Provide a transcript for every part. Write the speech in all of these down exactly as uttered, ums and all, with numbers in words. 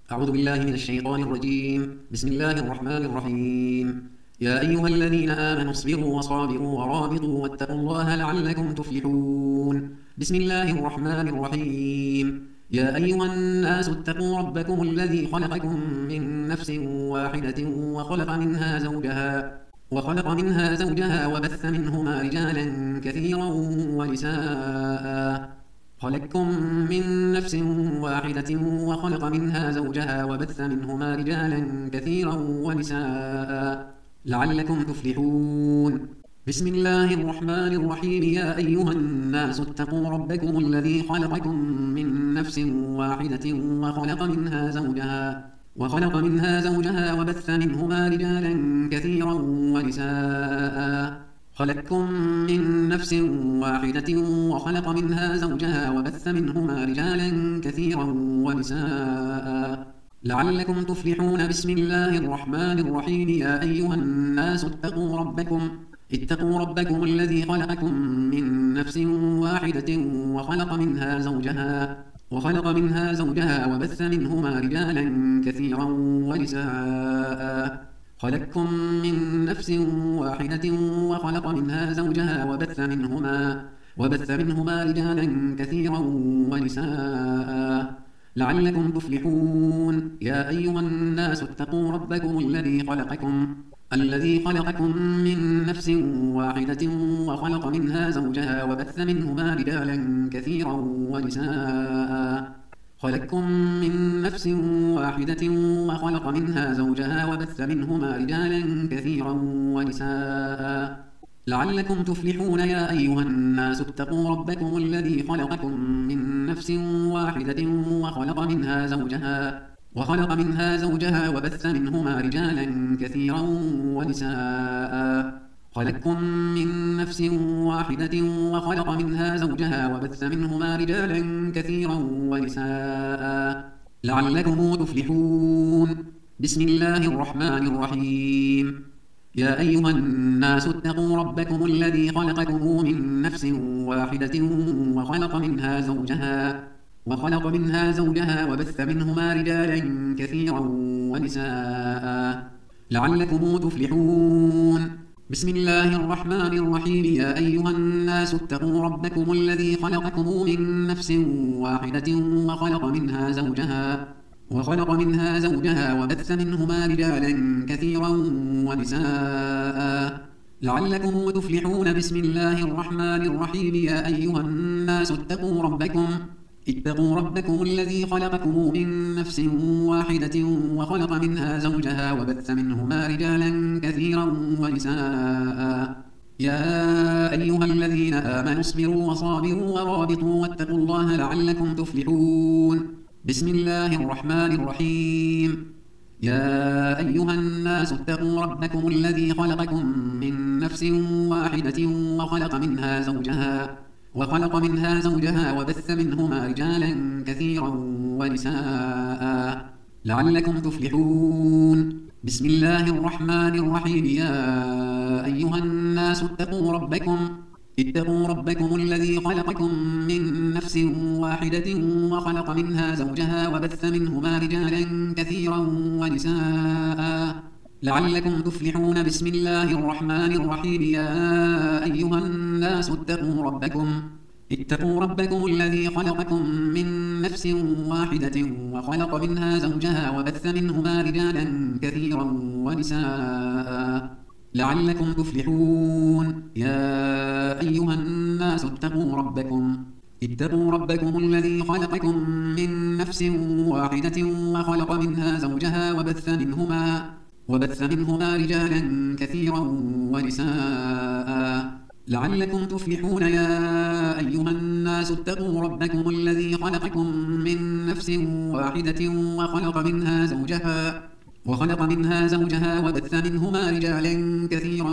أعوذ بالله من الشيطان الرجيم. بسم الله الرحمن الرحيم. يا أيها الذين آمنوا اصبروا وصابروا ورابطوا واتقوا الله لعلكم تفلحون. بسم الله الرحمن الرحيم. يا أيها الناس اتقوا ربكم الذي خلقكم من نفس واحدة وخلق منها زوجها وخلق منها زوجها وبث منهما رجالا كثيرا ونساء خلقكم من نفس واحدة وخلق منها زوجها وبث منهما رجالا كثيرا ونساء لعلكم تفلحون. بسم الله الرحمن الرحيم. يا أيها الناس اتقوا ربكم الذي خلقكم من نفس واحدة وخلق منها زوجها وخلق منها زوجها وبث منهما رجالا كثيرا ونساء خلقكم من نفس واحدة وخلق منها زوجها وبث منهما رجالا كثيرا ونساء لعلكم تفلحون. بسم الله الرحمن الرحيم. يا أيها الناس اتقوا ربكم اتقوا ربكم الذي خلقكم من نفس واحدة وخلق منها زوجها وخلق منها زوجها وبث منهما رجالا كثيرا ونساء خلقكم من نفس واحدة وخلق منها زوجها وبث منهما وبث منهما رجالا كثيرا ونساء لعلكم تفلحون. يا أيها الناس اتقوا ربكم الذي خلقكم الذي خلقكم من نفس واحدة وخلق منها زوجها وبث منهما رجالا كثيرا ونساء خلقكم من نفس واحدة وخلق منها زوجها وبث منهما رجالا كثيرا ونساء لعلكم تفلحون. يا أيها الناس اتقوا ربكم الذي خلقكم من نفس واحدة وخلق منها زوجها وخلق منها زوجها وبث منهما رجالا كثيرا ونساء خلقكم من نفس واحدة وخلق منها زوجها وبث منهما رجالا كثيرا ونساء لعلكم تفلحون. بسم الله الرحمن الرحيم. يا أيها الناس اتقوا ربكم الذي خلقكم من نفس واحدة وخلق منها زوجها وخلق منها زوجها وبث منهما رجالا كثيرا ونساء لعلكم تفلحون. بسم الله الرحمن الرحيم. يا أيها الناس اتقوا ربكم الذي خلقكم من نفس واحدة وخلق منها زوجها وخلق منها زوجها وبث منهما رجالا كثيرا ونساء لعلكم تفلحون. بسم الله الرحمن الرحيم. يا أيها الناس اتقوا ربكم اتقوا ربكم الذي خلقكم من نفس واحدة وخلق منها زوجها وبث منهما رجالا كثيرا ونساء يا أيها الذين آمنوا اصبروا وصابروا ورابطوا واتقوا الله لعلكم تفلحون. بسم الله الرحمن الرحيم. يا أيها الناس اتقوا ربكم الذي خلقكم من نفس واحدة وخلق منها زوجها وخلق منها زوجها وبث منهما رجالا كثيرا ونساء لعلكم تفلحون. بسم الله الرحمن الرحيم. يا أيها الناس اتقوا ربكم اتقوا ربكم الذي خلقكم من نفس واحدة وخلق منها زوجها وبث منهما رجالا كثيرا ونساء لعلكم تفلحون. بسم الله الرحمن الرحيم. يا أيها الناس اتقوا ربكم اتقوا ربكم الذي خلقكم من نفس واحدة وخلق منها زوجها وبث منهما رجالا كثيرا ونساء لعلكم تفلحون. يا أيها الناس اتقوا ربكم اتقوا ربكم الذي خلقكم من نفس واحدة وخلق منها زوجها وبث منهما وبث منهما رجالا كثيرا ونساء لعلكم تفلحون. يا أيها الناس اتقوا ربكم الذي خلقكم من نفس واحدة وخلق منها زوجها وخلق منها زوجها وبث منهما رجالا كثيرا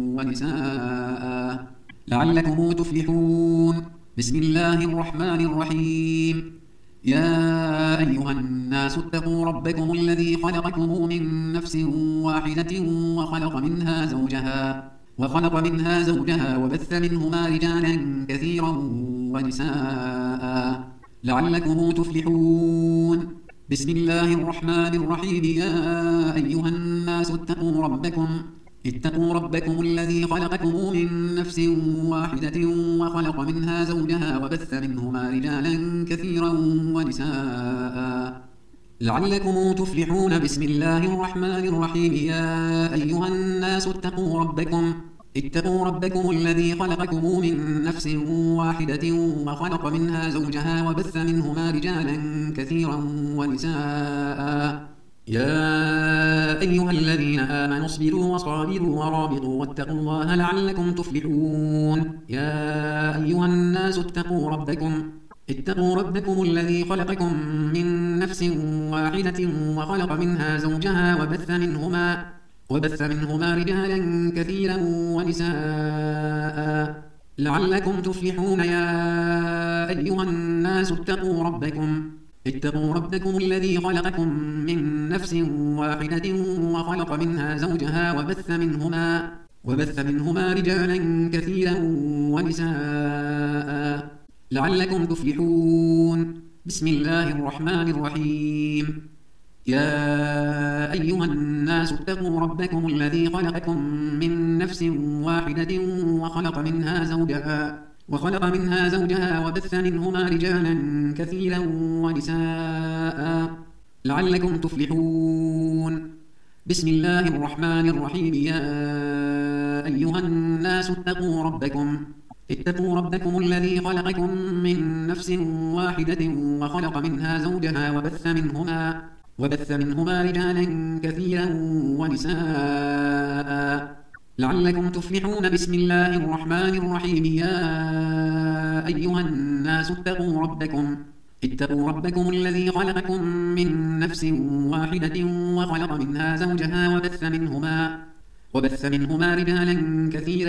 ونساء لعلكم تفلحون. بسم الله الرحمن الرحيم. يا أيها الناس اتقوا ربكم الذي خلقكم من نفس واحدة وخلق منها زوجها وخلق منها زوجها وبث منهما رجالا كثيرا ونساء لعلكم تفلحون. بسم الله الرحمن الرحيم يا أيها الناس اتقوا ربكم اتقوا ربكم الذي خلقكم من نفس واحدة وخلق منها زوجها وبث منهما رجالا كثيرا ونساء لعلكم تفلحون. بسم الله الرحمن الرحيم يا أيها الناس اتقوا ربكم اتقوا ربكم الذي خلقكم من نفس واحدة وخلق منها زوجها وبث منهما رجالا كثيرا ونساء يا أيها الذين آمنوا اصبروا وصابروا ورابطوا واتقوا الله لعلكم تفلحون. يا أيها الناس اتقوا ربكم اتقوا ربكم الذي خلقكم من نفس واحدة وخلق منها زوجها وبث منهما وبث منهما رجالا كثيرا ونساء لعلكم تفلحون. يا أيها الناس اتقوا ربكم اتقوا ربكم الذي خلقكم من نفس واحدة وخلق منها زوجها وبث منهما وبث منهما رجالا كثيرا ونساء لعلكم تفلحون. بسم الله الرحمن الرحيم يا أيها الناس اتقوا ربكم الذي خلقكم من نفس واحدة وخلق منها زوجها وخلق منها زوجها وبث منهما رجالا كثيرا ونساء لعلكم تفلحون. بسم الله الرحمن الرحيم يا أيها الناس اتقوا ربكم اتقوا ربكم الذي خلقكم من نفس واحدة وخلق منها زوجها وبث منهما وبث منهما رجالا كثيرا ونساء لعلكم تفلحون. بسم الله الرحمن الرحيم يا أيها الناس اتقوا ربكم اتقوا ربكم الذي خلقكم من نفس واحدة وخلق منها زوجها وبث منهما وبث منهما رجالا كثيرا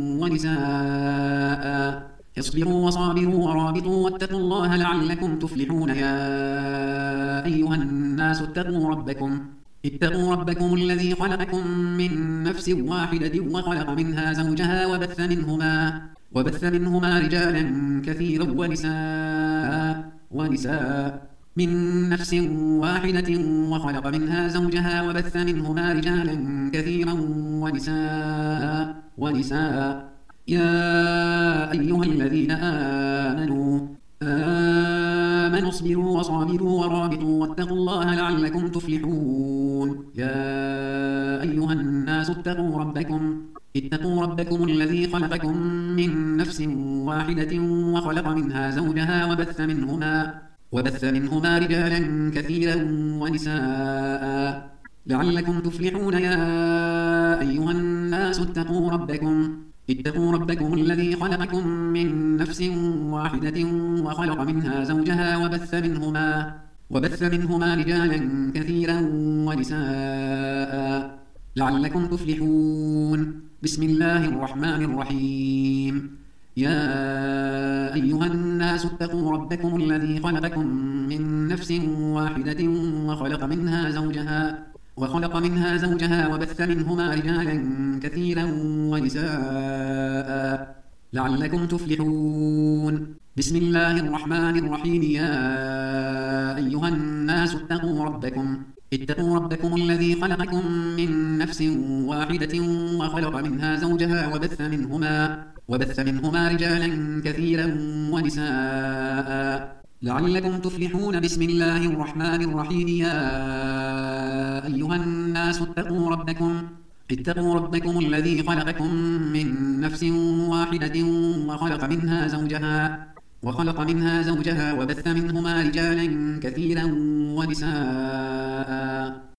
ونساء اصبروا وصابروا ورابطوا واتقوا الله لعلكم تفلحون. يا أيها الناس اتقوا ربكم اتقوا ربكم الذي خلقكم من نفس واحدة وخلق منها زوجها وبث منهما وبث منهما رجالا كثيرا ونساء ونساء من نفس واحدة وخلق منها زوجها وبث منهما رجالا كثيرا ونساء ونساء يا أيها الذين آمنوا آمنوا اصبروا وصابروا ورابطوا واتقوا الله لعلكم تفلحون. يا أيها الناس اتقوا ربكم اتقوا ربكم الذي خلقكم من نفس واحدة وخلق منها زوجها وبث منهما وبث منهما رجالا كثيرا ونساء لعلكم تفلحون. يا أيها الناس اتقوا ربكم اتقوا ربكم الذي خلقكم من نفس واحدة وخلق منها زوجها وبث منهما وبث منهما رجالا كثيرا ونساء لعلكم تفلحون. بسم الله الرحمن الرحيم يا أيها الناس اتقوا ربكم الذي خلقكم من نفس واحدة وخلق منها زوجها وخلق منها زوجها وبث منهما رجالا كثيرا ونساء لعلكم تفلحون. بسم الله الرحمن الرحيم يا أيها الناس اتقوا ربكم اتقوا ربكم الذي خلقكم من نفس واحدة وخلق منها زوجها وبث منهما وبث منهما رجالا كثيرا ونساء لعلكم تفلحون. بسم الله الرحمن الرحيم يا أيها الناس اتقوا ربكم اتقوا ربكم الذي خلقكم من نفس واحدة وخلق منها زوجها وخلق منها زوجها وبث منهما رجالا كثيرا ونساء